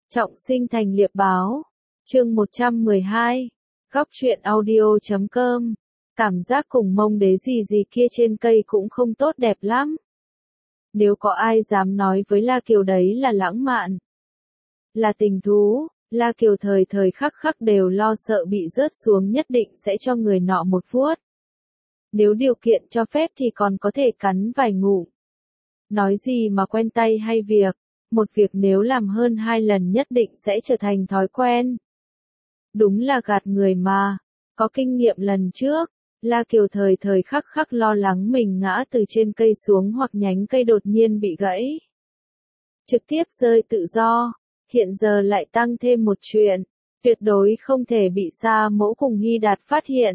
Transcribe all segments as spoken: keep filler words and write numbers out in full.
Trọng sinh thành liệp báo. Chương một trăm mười hai. Góc truyện audio chấm com. Cảm giác cùng mông đế gì gì kia trên cây cũng không tốt đẹp lắm. Nếu có ai dám nói với La Kiều đấy là lãng mạn, là tình thú, La Kiều thời thời khắc khắc đều lo sợ bị rớt xuống, nhất định sẽ cho người nọ một vuốt. Nếu điều kiện cho phép thì còn có thể cắn vài ngụm. Nói gì mà quen tay hay việc, một việc nếu làm hơn hai lần nhất định sẽ trở thành thói quen. Đúng là gạt người mà, có kinh nghiệm lần trước, La Kiều thời thời khắc khắc lo lắng mình ngã từ trên cây xuống hoặc nhánh cây đột nhiên bị gãy. Trực tiếp rơi tự do, hiện giờ lại tăng thêm một chuyện, tuyệt đối không thể bị Sa Mẫu cùng Hy Đạt phát hiện.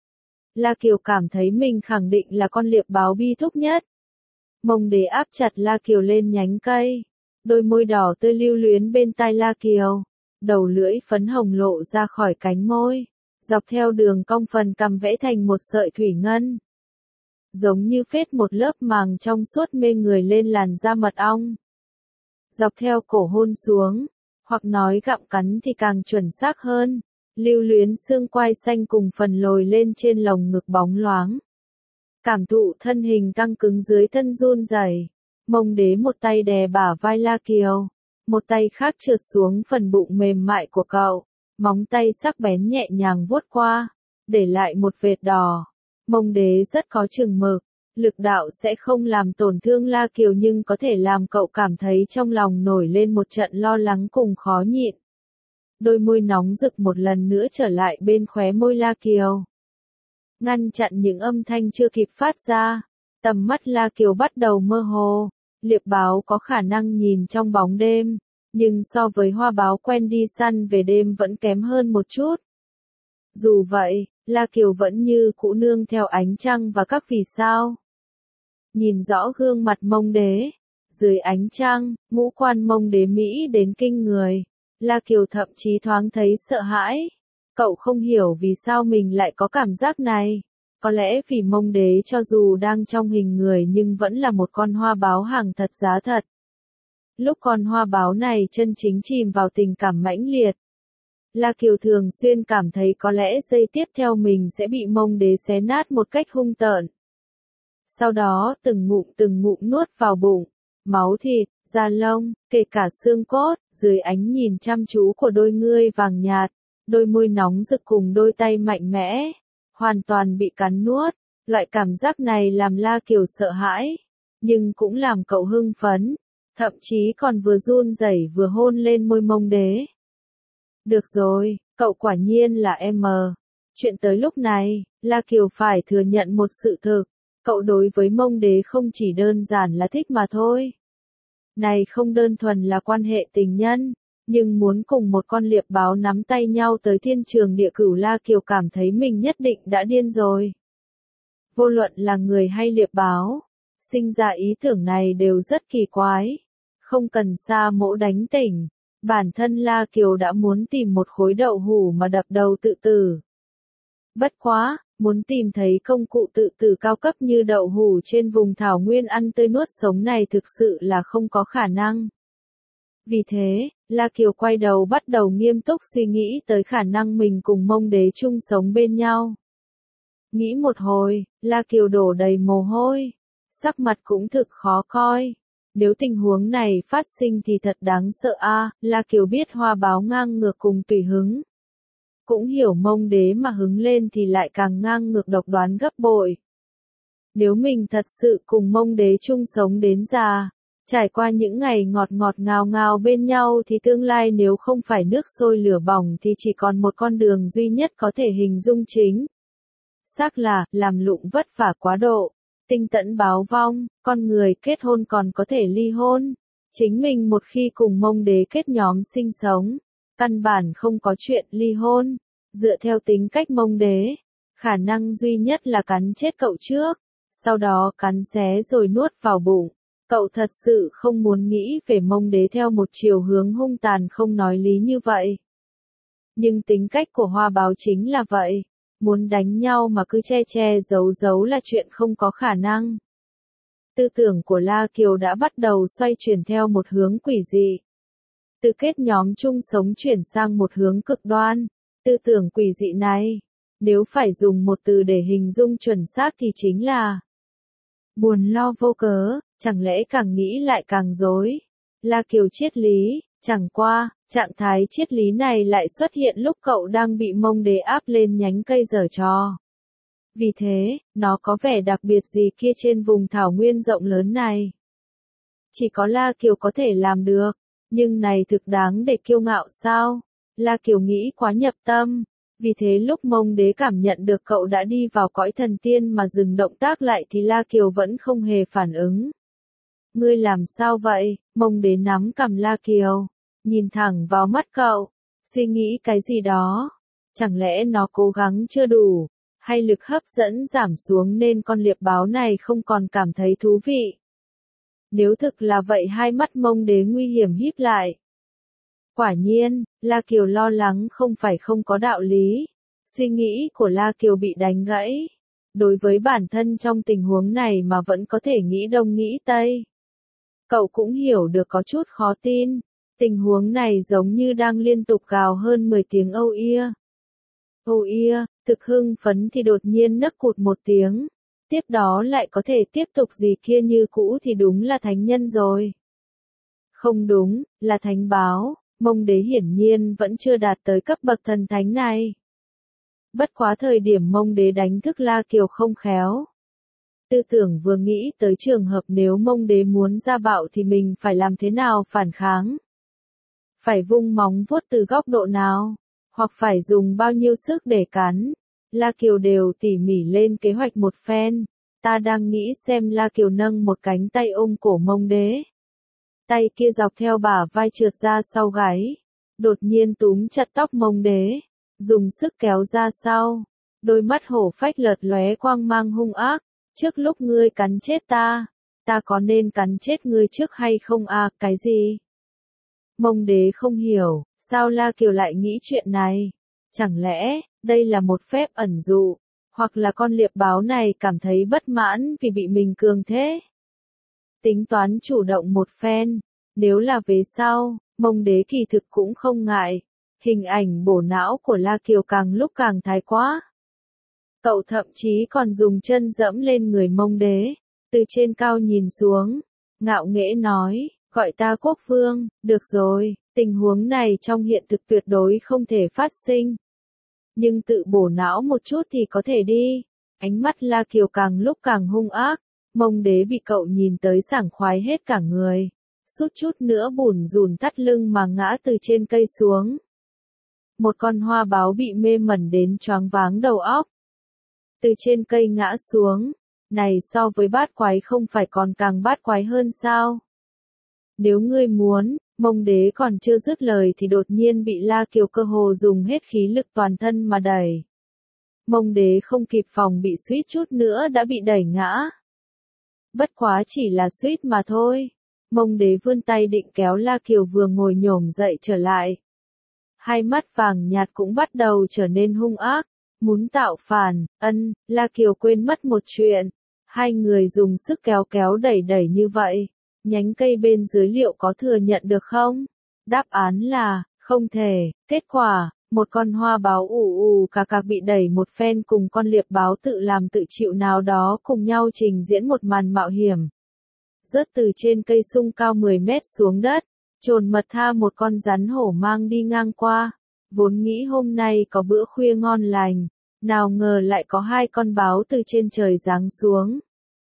La Kiều cảm thấy mình khẳng định là con liệp báo bi thúc nhất. Mông đế áp chặt La Kiều lên nhánh cây, đôi môi đỏ tươi lưu luyến bên tai La Kiều, đầu lưỡi phấn hồng lộ ra khỏi cánh môi, dọc theo đường cong phần cằm vẽ thành một sợi thủy ngân. Giống như phết một lớp màng trong suốt mê người lên làn da mật ong. Dọc theo cổ hôn xuống, hoặc nói gặm cắn thì càng chuẩn xác hơn, lưu luyến xương quai xanh cùng phần lồi lên trên lồng ngực bóng loáng. Cảm thụ thân hình căng cứng dưới thân run rẩy, mông đế một tay đè bả vai La Kiều, một tay khác trượt xuống phần bụng mềm mại của cậu, móng tay sắc bén nhẹ nhàng vuốt qua, để lại một vệt đỏ. Mông đế rất có chừng mực, lực đạo sẽ không làm tổn thương La Kiều nhưng có thể làm cậu cảm thấy trong lòng nổi lên một trận lo lắng cùng khó nhịn. Đôi môi nóng rực một lần nữa trở lại bên khóe môi La Kiều, ngăn chặn những âm thanh chưa kịp phát ra. Tầm mắt La Kiều bắt đầu mơ hồ. Liệp báo có khả năng nhìn trong bóng đêm, nhưng so với hoa báo quen đi săn về đêm vẫn kém hơn một chút. Dù vậy, La Kiều vẫn như cũ nương theo ánh trăng và các vì sao. Nhìn rõ gương mặt mông đế, dưới ánh trăng, ngũ quan mông đế Mỹ đến kinh người. La Kiều thậm chí thoáng thấy sợ hãi. Cậu không hiểu vì sao mình lại có cảm giác này. Có lẽ vì mông đế cho dù đang trong hình người nhưng vẫn là một con hoa báo hàng thật giá thật. Lúc con hoa báo này chân chính chìm vào tình cảm mãnh liệt, La Kiều thường xuyên cảm thấy có lẽ giây tiếp theo mình sẽ bị mông đế xé nát một cách hung tợn. Sau đó từng ngụm từng ngụm nuốt vào bụng, máu thịt, da lông, kể cả xương cốt, dưới ánh nhìn chăm chú của đôi ngươi vàng nhạt, đôi môi nóng rực cùng đôi tay mạnh mẽ, hoàn toàn bị cắn nuốt. Loại cảm giác này làm La Kiều sợ hãi, nhưng cũng làm cậu hưng phấn, thậm chí còn vừa run rẩy vừa hôn lên môi mông đế. Được rồi, cậu quả nhiên là em. Chuyện tới lúc này, La Kiều phải thừa nhận một sự thực, cậu đối với mông đế không chỉ đơn giản là thích mà thôi. Này không đơn thuần là quan hệ tình nhân, nhưng muốn cùng một con liệp báo nắm tay nhau tới thiên trường địa cửu, La Kiều cảm thấy mình nhất định đã điên rồi. Vô luận là người hay liệp báo, sinh ra ý tưởng này đều rất kỳ quái. Không cần Sa Mẫu đánh tỉnh, bản thân La Kiều đã muốn tìm một khối đậu hũ mà đập đầu tự tử. Bất quá, muốn tìm thấy công cụ tự tử cao cấp như đậu hũ trên vùng thảo nguyên ăn tươi nuốt sống này thực sự là không có khả năng. Vì thế, La Kiều quay đầu bắt đầu nghiêm túc suy nghĩ tới khả năng mình cùng mông đế chung sống bên nhau. Nghĩ một hồi, La Kiều đổ đầy mồ hôi, sắc mặt cũng thực khó coi. Nếu tình huống này phát sinh thì thật đáng sợ a. À, La Kiều biết hoa báo ngang ngược cùng tùy hứng. Cũng hiểu mông đế mà hứng lên thì lại càng ngang ngược độc đoán gấp bội. Nếu mình thật sự cùng mông đế chung sống đến già, trải qua những ngày ngọt ngọt ngào ngào bên nhau thì tương lai nếu không phải nước sôi lửa bỏng thì chỉ còn một con đường duy nhất có thể hình dung chính xác là làm lụng vất vả quá độ, tinh tẫn báo vong. Con người kết hôn còn có thể ly hôn, chính mình một khi cùng mông đế kết nhóm sinh sống, căn bản không có chuyện ly hôn. Dựa theo tính cách mông đế, khả năng duy nhất là cắn chết cậu trước, sau đó cắn xé rồi nuốt vào bụng. Cậu thật sự không muốn nghĩ về mông đế theo một chiều hướng hung tàn không nói lý như vậy. Nhưng tính cách của hoa báo chính là vậy, muốn đánh nhau mà cứ che che giấu giấu là chuyện không có khả năng. Tư tưởng của La Kiều đã bắt đầu xoay chuyển theo một hướng quỷ dị. Từ kết nhóm chung sống chuyển sang một hướng cực đoan, tư tưởng quỷ dị này, nếu phải dùng một từ để hình dung chuẩn xác thì chính là buồn lo vô cớ, chẳng lẽ càng nghĩ lại càng rối. La Kiều triết lý, chẳng qua, trạng thái triết lý này lại xuất hiện lúc cậu đang bị mông đế áp lên nhánh cây giở trò. Vì thế, nó có vẻ đặc biệt gì kia trên vùng thảo nguyên rộng lớn này. Chỉ có La Kiều có thể làm được, nhưng này thực đáng để kiêu ngạo sao? La Kiều nghĩ quá nhập tâm. Vì thế lúc mông đế cảm nhận được cậu đã đi vào cõi thần tiên mà dừng động tác lại thì La Kiều vẫn không hề phản ứng. Ngươi làm sao vậy? Mông đế nắm cằm La Kiều, nhìn thẳng vào mắt cậu, suy nghĩ cái gì đó. Chẳng lẽ nó cố gắng chưa đủ, hay lực hấp dẫn giảm xuống nên con liệp báo này không còn cảm thấy thú vị? Nếu thực là vậy hai mắt mông đế nguy hiểm híp lại. Quả nhiên, La Kiều lo lắng không phải không có đạo lý. Suy nghĩ của La Kiều bị đánh gãy. Đối với bản thân trong tình huống này mà vẫn có thể nghĩ đông nghĩ tây. Cậu cũng hiểu được có chút khó tin. Tình huống này giống như đang liên tục gào hơn mười tiếng âu ia. Âu ia, thực hưng phấn thì đột nhiên nấc cụt một tiếng. Tiếp đó lại có thể tiếp tục gì kia như cũ thì đúng là thánh nhân rồi. Không đúng, là thánh báo. Mông đế hiển nhiên vẫn chưa đạt tới cấp bậc thần thánh này. Bất quá thời điểm mông đế đánh thức La Kiều không khéo. Tư tưởng vừa nghĩ tới trường hợp nếu mông đế muốn ra bạo thì mình phải làm thế nào phản kháng. Phải vung móng vuốt từ góc độ nào, hoặc phải dùng bao nhiêu sức để cắn. La Kiều đều tỉ mỉ lên kế hoạch một phen. Ta đang nghĩ xem La Kiều nâng một cánh tay ôm cổ mông đế. Tay kia dọc theo bả vai trượt ra sau gáy, đột nhiên túm chặt tóc mông đế, dùng sức kéo ra sau, đôi mắt hổ phách lợt lóe quang mang hung ác, trước lúc ngươi cắn chết ta, ta có nên cắn chết ngươi trước hay không à, cái gì? Mông đế không hiểu, sao La Kiều lại nghĩ chuyện này, chẳng lẽ, đây là một phép ẩn dụ, hoặc là con liệp báo này cảm thấy bất mãn vì bị mình cường thế? Tính toán chủ động một phen, nếu là về sau, mông đế kỳ thực cũng không ngại. Hình ảnh bổ não của La Kiều càng lúc càng thái quá. Cậu thậm chí còn dùng chân dẫm lên người mông đế, từ trên cao nhìn xuống, ngạo nghễ nói, gọi ta quốc vương, được rồi, tình huống này trong hiện thực tuyệt đối không thể phát sinh. Nhưng tự bổ não một chút thì có thể đi. Ánh mắt La Kiều càng lúc càng hung ác. Mông đế bị cậu nhìn tới sảng khoái hết cả người, suýt chút nữa bủn rủn thắt lưng mà ngã từ trên cây xuống. Một con hoa báo bị mê mẩn đến choáng váng đầu óc. Từ trên cây ngã xuống, này so với bát quái không phải còn càng bát quái hơn sao? Nếu ngươi muốn, mông đế còn chưa dứt lời thì đột nhiên bị La Kiều cơ hồ dùng hết khí lực toàn thân mà đẩy. Mông đế không kịp phòng bị suýt chút nữa đã bị đẩy ngã. Bất quá chỉ là suýt mà thôi. Mông đế vươn tay định kéo La Kiều vừa ngồi nhổm dậy trở lại. Hai mắt vàng nhạt cũng bắt đầu trở nên hung ác, muốn tạo phản, ân, La Kiều quên mất một chuyện. Hai người dùng sức kéo kéo đẩy đẩy như vậy, nhánh cây bên dưới liệu có thừa nhận được không? Đáp án là, không thể, kết quả, một con hoa báo ù ù cà cạc bị đẩy một phen cùng con liệp báo tự làm tự chịu nào đó cùng nhau trình diễn một màn mạo hiểm. Rớt từ trên cây sung cao mười mét xuống đất, trồn mật tha một con rắn hổ mang đi ngang qua, vốn nghĩ hôm nay có bữa khuya ngon lành, nào ngờ lại có hai con báo từ trên trời giáng xuống.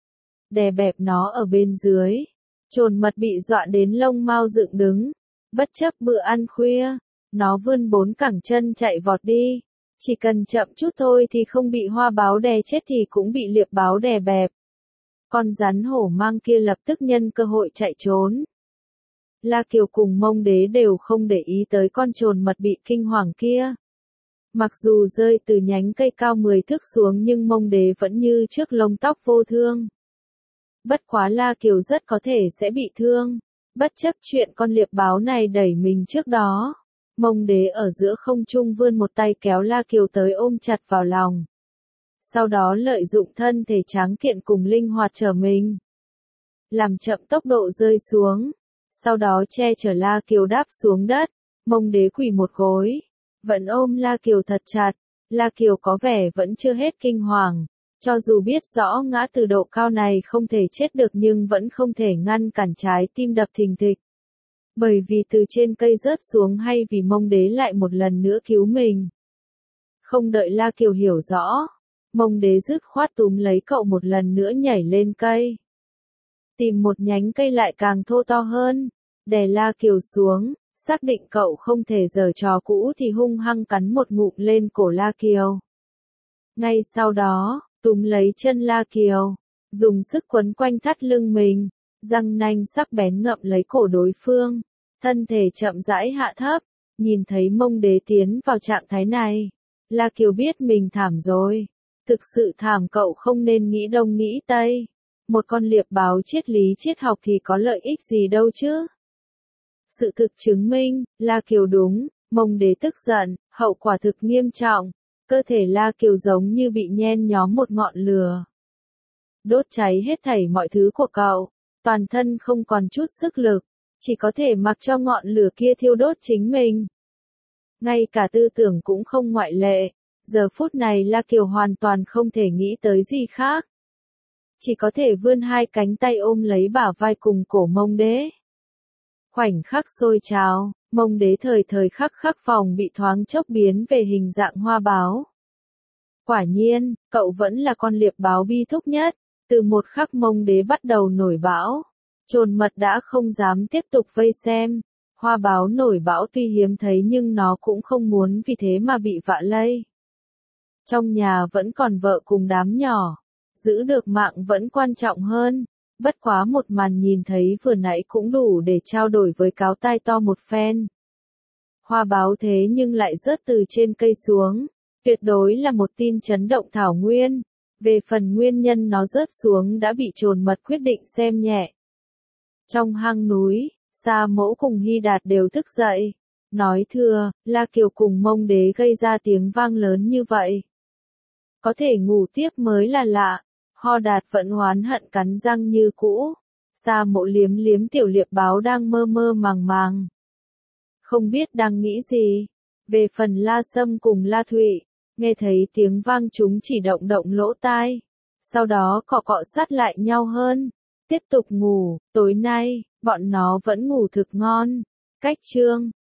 Đè bẹp nó ở bên dưới, trồn mật bị dọa đến lông mao dựng đứng, bất chấp bữa ăn khuya. Nó vươn bốn cẳng chân chạy vọt đi, chỉ cần chậm chút thôi thì không bị hoa báo đè chết thì cũng bị liệp báo đè bẹp. Con rắn hổ mang kia lập tức nhân cơ hội chạy trốn. La Kiều cùng mông đế đều không để ý tới con trồn mật bị kinh hoàng kia. Mặc dù rơi từ nhánh cây cao mười thước xuống nhưng mông đế vẫn như trước lông tóc vô thương. Bất quá La Kiều rất có thể sẽ bị thương, bất chấp chuyện con liệp báo này đẩy mình trước đó. Mông đế ở giữa không trung vươn một tay kéo La Kiều tới ôm chặt vào lòng. Sau đó lợi dụng thân thể tráng kiện cùng linh hoạt trở mình. Làm chậm tốc độ rơi xuống. Sau đó che chở La Kiều đáp xuống đất, Mông Đế quỳ một gối, vẫn ôm La Kiều thật chặt. La Kiều có vẻ vẫn chưa hết kinh hoàng, cho dù biết rõ ngã từ độ cao này không thể chết được nhưng vẫn không thể ngăn cản trái tim đập thình thịch. Bởi vì từ trên cây rớt xuống hay vì Mông Đế lại một lần nữa cứu mình. Không đợi La Kiều hiểu rõ, Mông Đế dứt khoát túm lấy cậu một lần nữa nhảy lên cây. Tìm một nhánh cây lại càng thô to hơn, đè La Kiều xuống, xác định cậu không thể giở trò cũ thì hung hăng cắn một ngụm lên cổ La Kiều. Ngay sau đó, túm lấy chân La Kiều, dùng sức quấn quanh thắt lưng mình, răng nanh sắc bén ngậm lấy cổ đối phương, thân thể chậm rãi hạ thấp, nhìn thấy Mông Đế tiến vào trạng thái này. La Kiều biết mình thảm rồi, thực sự thảm, cậu không nên nghĩ đông nghĩ tây. Một con liệp báo triết lý triết học thì có lợi ích gì đâu chứ. Sự thực chứng minh, La Kiều đúng, Mông Đế tức giận, hậu quả thực nghiêm trọng. Cơ thể La Kiều giống như bị nhen nhóm một ngọn lửa, đốt cháy hết thảy mọi thứ của cậu, toàn thân không còn chút sức lực, chỉ có thể mặc cho ngọn lửa kia thiêu đốt chính mình. Ngay cả tư tưởng cũng không ngoại lệ, giờ phút này La Kiều hoàn toàn không thể nghĩ tới gì khác. Chỉ có thể vươn hai cánh tay ôm lấy bả vai cùng cổ Mông Đế. Khoảnh khắc sôi trào, Mông Đế thời thời khắc khắc phòng bị thoáng chốc biến về hình dạng hoa báo. Quả nhiên, cậu vẫn là con liệp báo bi thúc nhất, từ một khắc Mông Đế bắt đầu nổi bão. Trồn mật đã không dám tiếp tục vây xem, hoa báo nổi bão tuy hiếm thấy nhưng nó cũng không muốn vì thế mà bị vạ lây. Trong nhà vẫn còn vợ cùng đám nhỏ, giữ được mạng vẫn quan trọng hơn. Bất quá một màn nhìn thấy vừa nãy cũng đủ để trao đổi với cáo tai to một phen. Hoa báo thế nhưng lại rớt từ trên cây xuống, tuyệt đối là một tin chấn động thảo nguyên. Về phần nguyên nhân nó rớt xuống đã bị trồn mật quyết định xem nhẹ. Trong hang núi, Sa Mẫu cùng Hy Đạt đều thức dậy, nói thưa, La Kiều cùng Mông Đế gây ra tiếng vang lớn như vậy. Có thể ngủ tiếp mới là lạ. Ho Đạt vẫn oán hận cắn răng như cũ. Sa Mẫu liếm liếm tiểu liệp báo đang mơ mơ màng màng, không biết đang nghĩ gì. Về phần La Sâm cùng La Thụy, nghe thấy tiếng vang chúng chỉ động động lỗ tai, sau đó cọ cọ sát lại nhau hơn, tiếp tục ngủ. Tối nay, bọn nó vẫn ngủ thực ngon. Cách chương